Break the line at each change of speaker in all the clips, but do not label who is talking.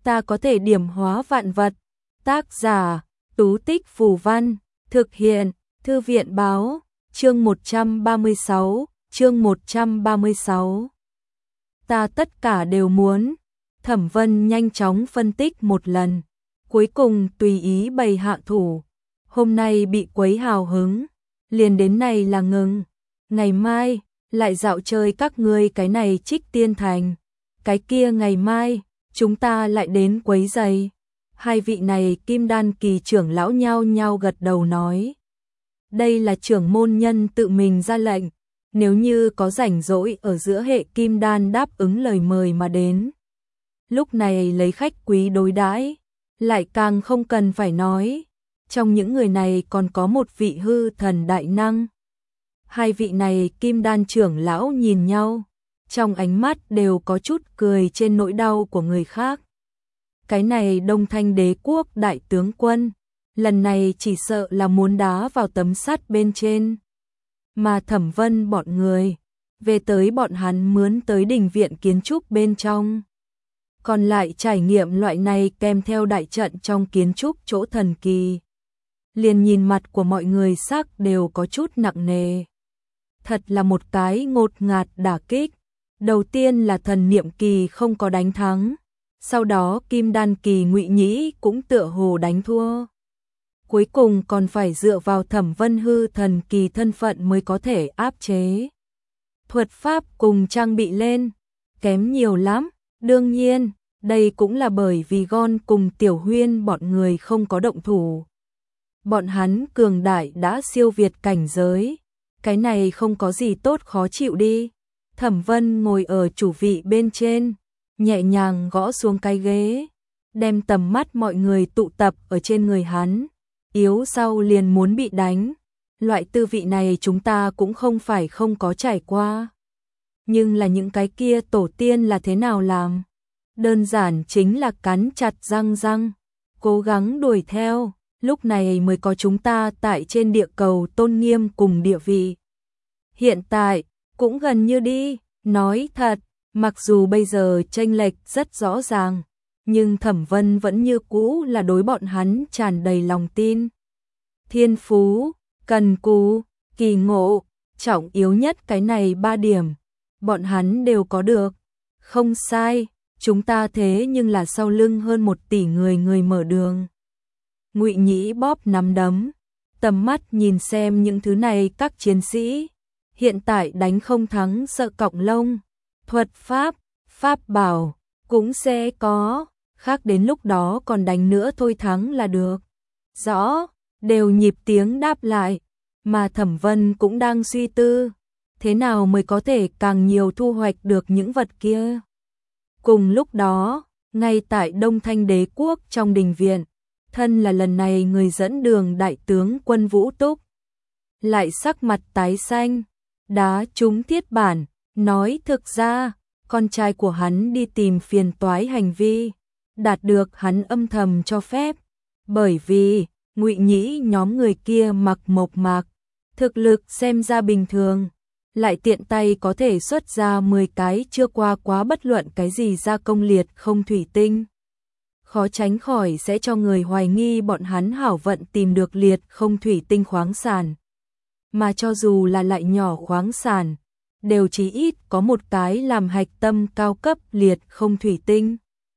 ta có thể điểm hóa vạn vật. Tác giả, Tú Tích Phù Văn, thực hiện, Thư viện Báo, chương 136, chương 136. Ta tất cả đều muốn. Thẩm Vân nhanh chóng phân tích một lần, cuối cùng tùy ý bày hạ thủ. Hôm nay bị quấy hào hứng, liền đến này là ngừng. Ngày mai, lại dạo chơi các ngươi cái này Trích Tiên Thành. Cái kia ngày mai, chúng ta lại đến quấy giày. Hai vị này Kim Đan kỳ trưởng lão nhao nhao gật đầu nói. Đây là trưởng môn nhân tự mình ra lệnh, nếu như có rảnh rỗi ở giữa hệ Kim Đan đáp ứng lời mời mà đến. Lúc này lấy khách quý đối đãi, lại càng không cần phải nói. Trong những người này còn có một vị hư thần đại năng. Hai vị này Kim Đan trưởng lão nhìn nhau, trong ánh mắt đều có chút cười trên nỗi đau của người khác. Cái này Đông Thanh Đế quốc đại tướng quân, lần này chỉ sợ là muốn đá vào tấm sắt bên trên. Mà Thẩm Vân bọn người, về tới bọn hắn mướn tới đình viện kiến trúc bên trong. Còn lại trải nghiệm loại này kèm theo đại trận trong kiến trúc chỗ thần kỳ. Liền nhìn mặt của mọi người sắc đều có chút nặng nề. Thật là một cái ngột ngạt đả kích. Đầu tiên là thần niệm kỳ không có đánh thắng, sau đó Kim Đan kỳ Ngụy Nhĩ cũng tựa hồ đánh thua. Cuối cùng còn phải dựa vào Thẩm Vân hư thần kỳ thân phận mới có thể áp chế. Thuật pháp cùng trang bị lên, kém nhiều lắm. Đương nhiên, đây cũng là bởi vì Gon cùng Tiểu Huyên bọn người không có động thủ. Bọn hắn cường đại đã siêu việt cảnh giới, cái này không có gì tốt khó chịu đi. Thẩm Vân ngồi ở chủ vị bên trên, nhẹ nhàng gõ xuống cái ghế, đem tầm mắt mọi người tụ tập ở trên người hắn. Yếu sau liền muốn bị đánh, loại tư vị này chúng ta cũng không phải không có trải qua. Nhưng là những cái kia tổ tiên là thế nào làm? Đơn giản chính là cắn chặt răng, cố gắng đuổi theo, lúc này mới có chúng ta tại trên địa cầu tôn nghiêm cùng địa vị. Hiện tại, cũng gần như đi, nói thật, mặc dù bây giờ chênh lệch rất rõ ràng, nhưng Thẩm Vân vẫn như cũ là đối bọn hắn tràn đầy lòng tin. Thiên phú, cần cù, kỳ ngộ, trọng yếu nhất cái này 3 điểm, bọn hắn đều có được. Không sai, chúng ta thế nhưng là sau lưng hơn 1 tỷ người mở đường. Ngụy Nhĩ bóp nắm đấm, tầm mắt nhìn xem những thứ này các chiến sĩ. Hiện tại đánh không thắng sợ cọng lông, thuật pháp, pháp bảo, cũng sẽ có, khác đến lúc đó còn đánh nữa thôi thắng là được. Rõ, đều nhịp tiếng đáp lại, mà Thẩm Vân cũng đang suy tư, thế nào mới có thể càng nhiều thu hoạch được những vật kia. Cùng lúc đó, ngay tại Đông Thanh Đế quốc trong đình viện, thân là lần này người dẫn đường đại tướng quân Vũ Túc, lại sắc mặt tái xanh. Đá trúng thiết bản, nói thực ra, con trai của hắn đi tìm phiền toái hành vi, đạt được hắn âm thầm cho phép, bởi vì Ngụy Nhĩ nhóm người kia mặc mộc mạc, thực lực xem ra bình thường, lại tiện tay có thể xuất ra 10 cái chưa qua quá bất luận cái gì gia công liệt không thủy tinh. Khó tránh khỏi sẽ cho người hoài nghi bọn hắn hảo vận tìm được liệt không thủy tinh khoáng sản. Mà cho dù là lại nhỏ khoáng sản, đều chí ít có một cái làm hạch tâm cao cấp liệt không thủy tinh.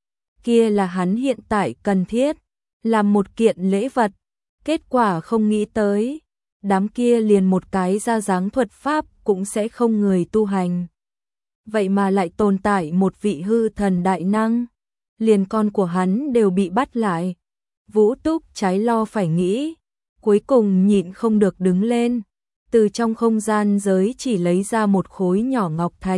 Kia là hắn hiện tại cần thiết, làm một kiện lễ vật, kết quả không nghĩ tới, đám kia liền một cái ra dáng thuật pháp cũng sẽ không người tu hành. Vậy mà lại tồn tại một vị hư thần đại năng, liền con của hắn đều bị bắt lại. Vũ Túc trái lo phải nghĩ, cuối cùng nhịn không được đứng lên. Từ trong không gian giới chỉ lấy ra một khối nhỏ ngọc thạch.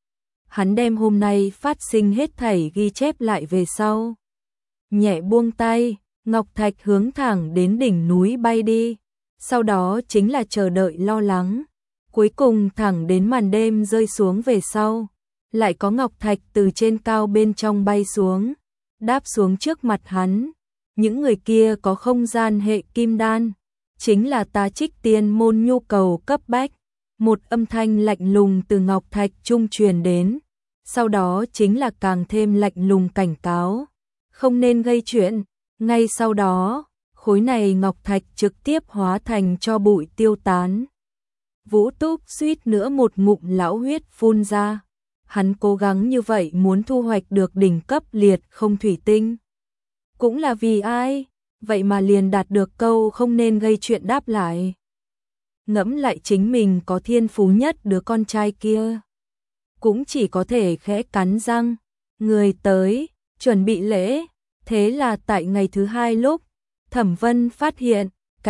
Hắn đem hôm nay phát sinh hết thảy ghi chép lại về sau. Nhẹ buông tay, ngọc thạch hướng thẳng đến đỉnh núi bay đi. Sau đó chính là chờ đợi lo lắng. Cuối cùng thẳng đến màn đêm rơi xuống về sau. Lại có ngọc thạch từ trên cao bên trong bay xuống. Đáp xuống trước mặt hắn. Những người kia có không gian hệ kim đan. Chính là ta Trích Tiên môn nhu cầu cấp bách. Một âm thanh lạnh lùng từ ngọc thạch trung truyền đến, sau đó chính là càng thêm lạnh lùng cảnh cáo. không nên gây chuyện. Ngay sau đó, khối này ngọc thạch trực tiếp hóa thành tro bụi tiêu tán. Vũ Túc suýt nữa một ngụm lão huyết phun ra. Hắn cố gắng như vậy muốn thu hoạch được đỉnh cấp liệt không thủy tinh. Cũng là vì ai? Vậy mà liền đạt được câu không nên gây chuyện đáp lại. Ngẫm lại chính mình có thiên phú nhất đứa con trai kia. Cũng chỉ có thể khẽ cắn răng. Người tới, chuẩn bị lễ. Thế là tại ngày thứ hai lúc, Thẩm Vân phát hiện,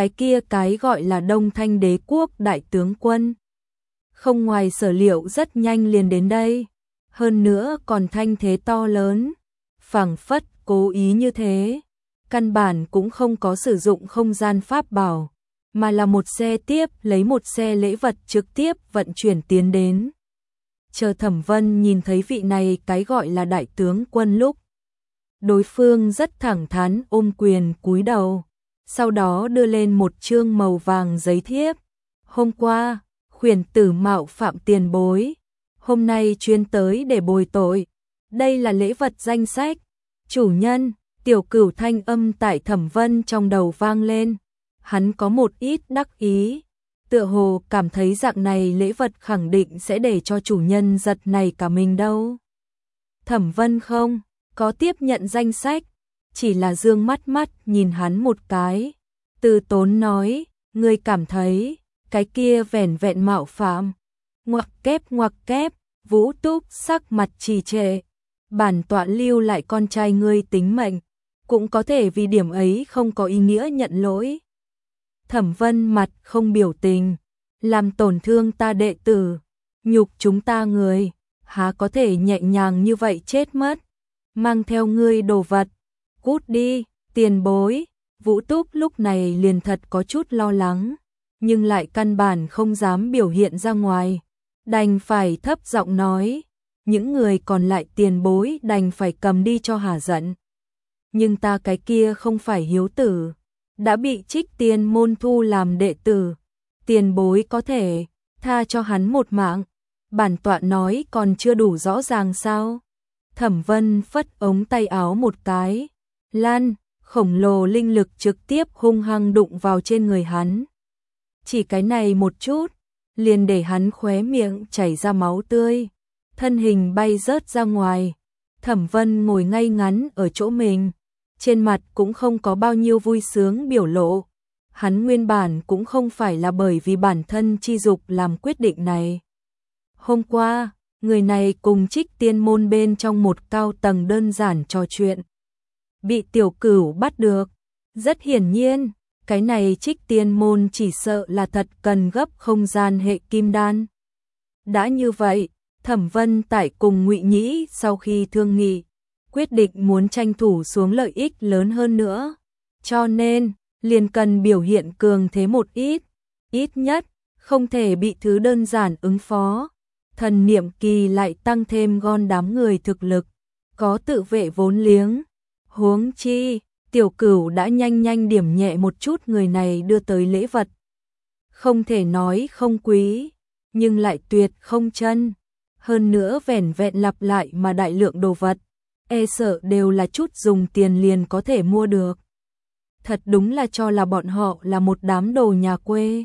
cái gọi là Đông Thanh Đế quốc đại tướng quân. Không ngoài sở liệu rất nhanh liền đến đây. Hơn nữa còn thanh thế to lớn. Phảng phất cố ý như thế. Căn bản cũng không có sử dụng không gian pháp bảo, mà là một xe tiếp lấy một xe lễ vật trực tiếp vận chuyển tiến đến. Chờ Thẩm Vân nhìn thấy vị này cái gọi là đại tướng quân lúc, đối phương rất thẳng thắn ôm quyền cúi đầu, sau đó đưa lên một chương màu vàng giấy thiếp. Hôm qua, khuyển tử mạo phạm tiền bối, hôm nay chuyên tới để bồi tội. Đây là lễ vật danh sách. Chủ nhân, Tiểu Cửu thanh âm tại Thẩm Vân trong đầu vang lên. Hắn có một ít đắc ý, tựa hồ cảm thấy dạng này lễ vật khẳng định sẽ để cho chủ nhân giật này cả mình đâu. Thẩm Vân không có tiếp nhận danh sách, chỉ là dương mắt nhìn hắn một cái. Từ tốn nói, ngươi cảm thấy cái kia vẻn vẹn mạo phạm. Ngoặc kép, Vũ Túc sắc mặt trì trệ. Bản tọa lưu lại con trai ngươi tính mệnh, cũng có thể vì điểm ấy không có ý nghĩa nhận lỗi. Thẩm Vân mặt không biểu tình, làm tổn thương ta đệ tử, nhục chúng ta người, há có thể nhẹ nhàng như vậy chết mất. Mang theo ngươi đồ vật, cút đi, tiền bối. Vũ Túc lúc này liền thật có chút lo lắng, nhưng lại căn bản không dám biểu hiện ra ngoài, đành phải thấp giọng nói. Những người còn lại tiền bối đành phải cầm đi cho hả giận. Nhưng ta cái kia không phải hiếu tử, đã bị Trích Tiên môn thu làm đệ tử, tiền bối có thể tha cho hắn một mạng. Bản tọa nói còn chưa đủ rõ ràng sao? Thẩm Vân phất ống tay áo một cái, lan khổng lồ linh lực trực tiếp hung hăng đụng vào trên người hắn. Chỉ cái này một chút, liền để hắn khóe miệng chảy ra máu tươi, thân hình bay rớt ra ngoài. Thẩm Vân ngồi ngay ngắn ở chỗ mình, trên mặt cũng không có bao nhiêu vui sướng biểu lộ. Hắn nguyên bản cũng không phải là bởi vì bản thân chi dục làm quyết định này. Hôm qua, người này cùng Trích Tiên môn bên trong một cao tầng đơn giản trò chuyện, bị Tiểu Cửu bắt được. Rất hiển nhiên, cái này Trích Tiên môn chỉ sợ là thật cần gấp không gian hệ kim đan. Đã như vậy, Thẩm Vân tại cùng Ngụy Nhĩ sau khi thương nghị, quyết định muốn tranh thủ xuống lợi ích lớn hơn nữa, cho nên liền cần biểu hiện cường thế một ít nhất không thể bị thứ đơn giản ứng phó. Thần niệm kỳ lại tăng thêm gom đám người thực lực, có tự vệ vốn liếng. Huống chi, Tiểu Cửu đã nhanh điểm nhẹ một chút người này đưa tới lễ vật. Không thể nói không quý, nhưng lại tuyệt không chân. Hơn nữa vẻn vẹn lặp lại mà đại lượng đồ vật, e sợ đều là chút dùng tiền liền có thể mua được. Thật đúng là cho là bọn họ là một đám đồ nhà quê.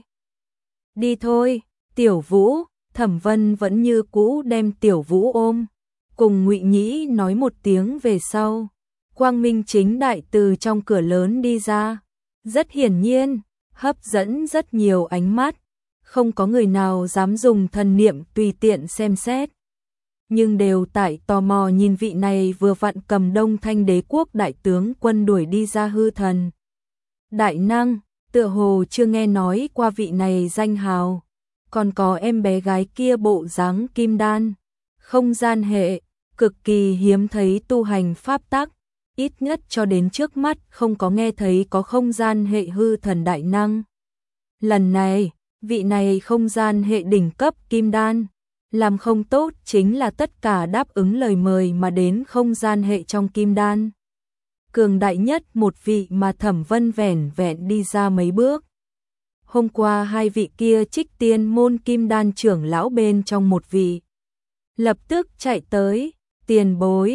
Đi thôi, Tiểu Vũ. Thẩm Vân vẫn như cũ đem Tiểu Vũ ôm, cùng Ngụy Nhĩ nói một tiếng về sau, quang minh chính đại từ trong cửa lớn đi ra. Rất hiển nhiên, hấp dẫn rất nhiều ánh mắt, không có người nào dám dùng thần niệm tùy tiện xem xét, nhưng đều tại tò mò nhìn vị này vừa vặn cầm Đông Thanh Đế quốc đại tướng quân đuổi đi ra hư thần. Đại năng, tựa hồ chưa nghe nói qua vị này danh hào. Còn có em bé gái kia bộ dáng kim đan, không gian hệ, cực kỳ hiếm thấy tu hành pháp tắc, ít nhất cho đến trước mắt không có nghe thấy có không gian hệ hư thần đại năng. Lần này, vị này không gian hệ đỉnh cấp kim đan, làm không tốt chính là tất cả đáp ứng lời mời mà đến không gian hệ trong kim đan. Cường đại nhất một vị mà Thẩm Vân vẻn vẹn đi ra mấy bước. Hôm qua hai vị kia Trích Tiên môn kim đan trưởng lão bên trong một vị lập tức chạy tới, tiền bối,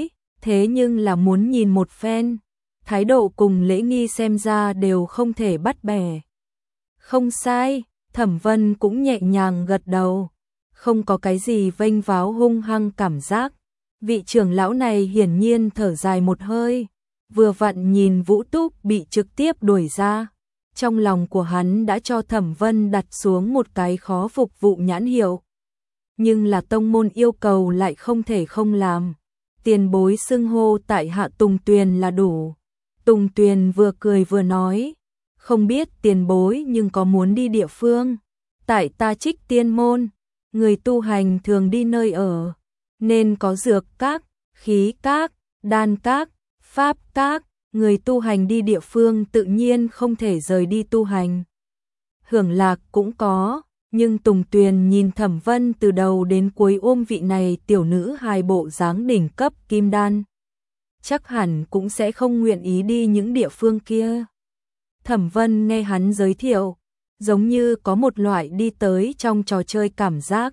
thế nhưng là muốn nhìn một phen, thái độ cùng lễ nghi xem ra đều không thể bắt bẻ. Không sai, Thẩm Vân cũng nhẹ nhàng gật đầu, không có cái gì vênh váo hung hăng cảm giác. Vị trưởng lão này hiển nhiên thở dài một hơi, vừa vặn nhìn Vũ Túc bị trực tiếp đuổi ra. Trong lòng của hắn đã cho Thẩm Vân đặt xuống một cái khó phục vụ nhãn hiệu. Nhưng là tông môn yêu cầu lại không thể không làm. Tiền bối xưng hô tại hạ Tùng Tuyền là đủ. Tùng Tuyền vừa cười vừa nói, không biết tiền bối nhưng có muốn đi địa phương. Tại ta Trích Tiên môn, người tu hành thường đi nơi ở, nên có dược các, khí các, đan các, pháp các, người tu hành đi địa phương tự nhiên không thể rời đi tu hành. Hưởng lạc cũng có, nhưng Tùng Tuyền nhìn Thẩm Vân từ đầu đến cuối ôm vị này tiểu nữ hài bộ dáng đỉnh cấp kim đan. Chắc hẳn cũng sẽ không nguyện ý đi những địa phương kia. Thẩm Vân nghe hắn giới thiệu, giống như có một loại đi tới trong trò chơi cảm giác.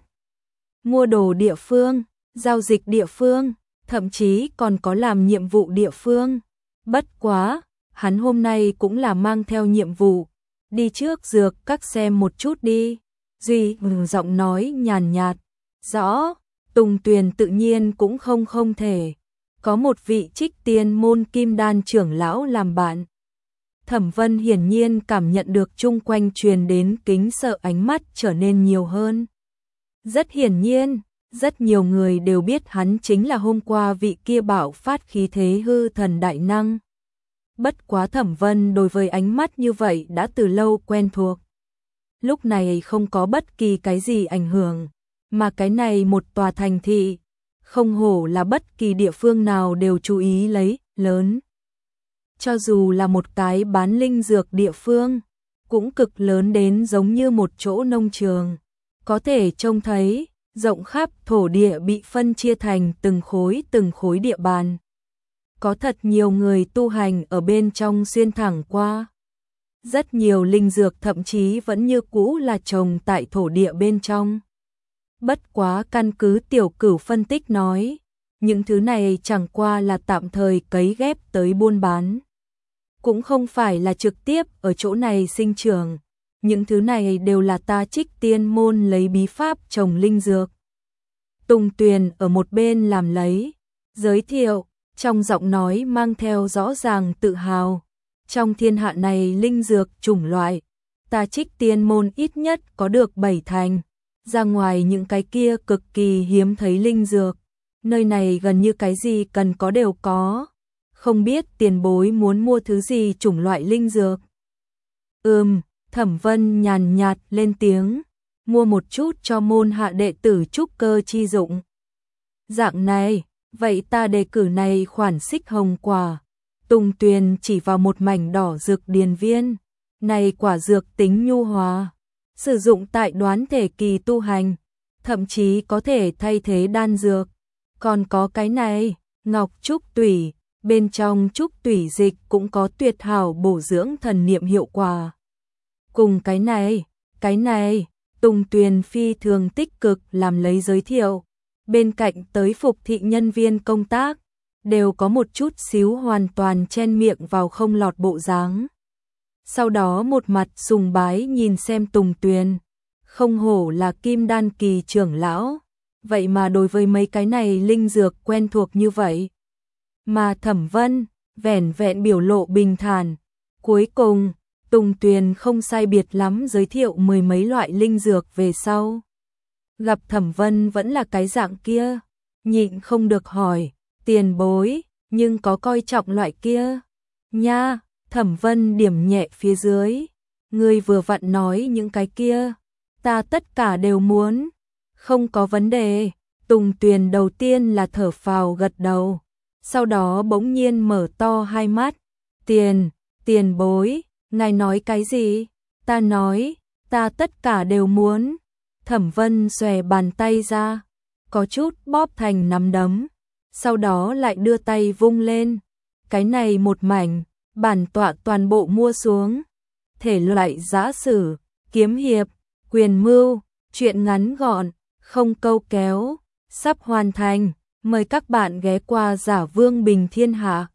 Mua đồ địa phương, giao dịch địa phương, thậm chí còn có làm nhiệm vụ địa phương. Bất quá, hắn hôm nay cũng là mang theo nhiệm vụ, đi trước dược các xem một chút đi. Duy giọng nói nhàn nhạt, rõ, Tùng Tuyền tự nhiên cũng không thể. Có một vị Trích Tiên môn kim đan trưởng lão làm bạn. Thẩm Vân hiển nhiên cảm nhận được chung quanh truyền đến kính sợ ánh mắt trở nên nhiều hơn. Rất hiển nhiên, rất nhiều người đều biết hắn chính là hôm qua vị kia bạo phát khí thế hư thần đại năng. Bất quá Thẩm Vân đối với ánh mắt như vậy đã từ lâu quen thuộc. Lúc này không có bất kỳ cái gì ảnh hưởng, mà cái này một tòa thành thị, không hổ là bất kỳ địa phương nào đều chú ý lấy, lớn. Cho dù là một cái bán linh dược địa phương, cũng cực lớn đến giống như một chỗ nông trường. Có thể trông thấy, rộng khắp thổ địa bị phân chia thành từng khối địa bàn. Có thật nhiều người tu hành ở bên trong xuyên thẳng qua. Rất nhiều linh dược thậm chí vẫn như cũ là trồng tại thổ địa bên trong. Bất quá căn cứ Tiểu Cửu phân tích nói, những thứ này chẳng qua là tạm thời cấy ghép tới buôn bán. Cũng không phải là trực tiếp ở chỗ này sinh trưởng. Những thứ này đều là ta Trích Tiên môn lấy bí pháp trồng linh dược. Tùng Tuyền ở một bên làm lấy, giới thiệu, trong giọng nói mang theo rõ ràng tự hào. Trong thiên hạ này linh dược chủng loại, ta Trích Tiên môn ít nhất có được 7 thành. Ra ngoài những cái kia cực kỳ hiếm thấy linh dược, nơi này gần như cái gì cần có đều có. Không biết tiền bối muốn mua thứ gì chủng loại linh dược. Thẩm Vân nhàn nhạt lên tiếng, mua một chút cho môn hạ đệ tử trúc cơ chi dụng. Dạng này, vậy ta đề cử này khoản xích hồng quả. Tùng Tuyền chỉ vào một mảnh đỏ dược điền viên, này quả dược tính nhu hòa, sử dụng tại đoán thể kỳ tu hành, thậm chí có thể thay thế đan dược. Còn có cái này, ngọc trúc tủy, bên trong trúc tủy dịch cũng có tuyệt hảo bổ dưỡng thần niệm hiệu quả. Cùng cái này, Tùng Tuyền phi thường tích cực làm lấy giới thiệu, bên cạnh tới phục thị nhân viên công tác, đều có một chút xíu hoàn toàn chen miệng vào không lọt bộ dáng. Sau đó một mặt sùng bái nhìn xem Tùng Tuyền, không hổ là kim đan kỳ trưởng lão, vậy mà đối với mấy cái này linh dược quen thuộc như vậy. Mà Thẩm Vân, vẻn vẹn biểu lộ bình thản, cuối cùng, Tùng Tuyền không sai biệt lắm giới thiệu mười mấy loại linh dược về sau. Gặp Thẩm Vân vẫn là cái dạng kia, nhịn không được hỏi, tiền bối, nhưng có coi trọng loại kia. Nha, Thẩm Vân điểm nhẹ phía dưới, ngươi vừa vặn nói những cái kia, ta tất cả đều muốn, không có vấn đề. Tùng Tuyền đầu tiên là thở phào gật đầu, sau đó bỗng nhiên mở to hai mắt, tiền bối, ngài nói cái gì? Ta nói, ta tất cả đều muốn. Thẩm Vân xòe bàn tay ra, có chút bóp thành nắm đấm, sau đó lại đưa tay vung lên. Cái này một mảnh, bản tọa toàn bộ mua xuống. Thể loại giã sử, kiếm hiệp, quyền mưu, truyện ngắn gọn, không câu kéo, sắp hoàn thành. Mời các bạn ghé qua Giả Vương Bình Thiên Hạ.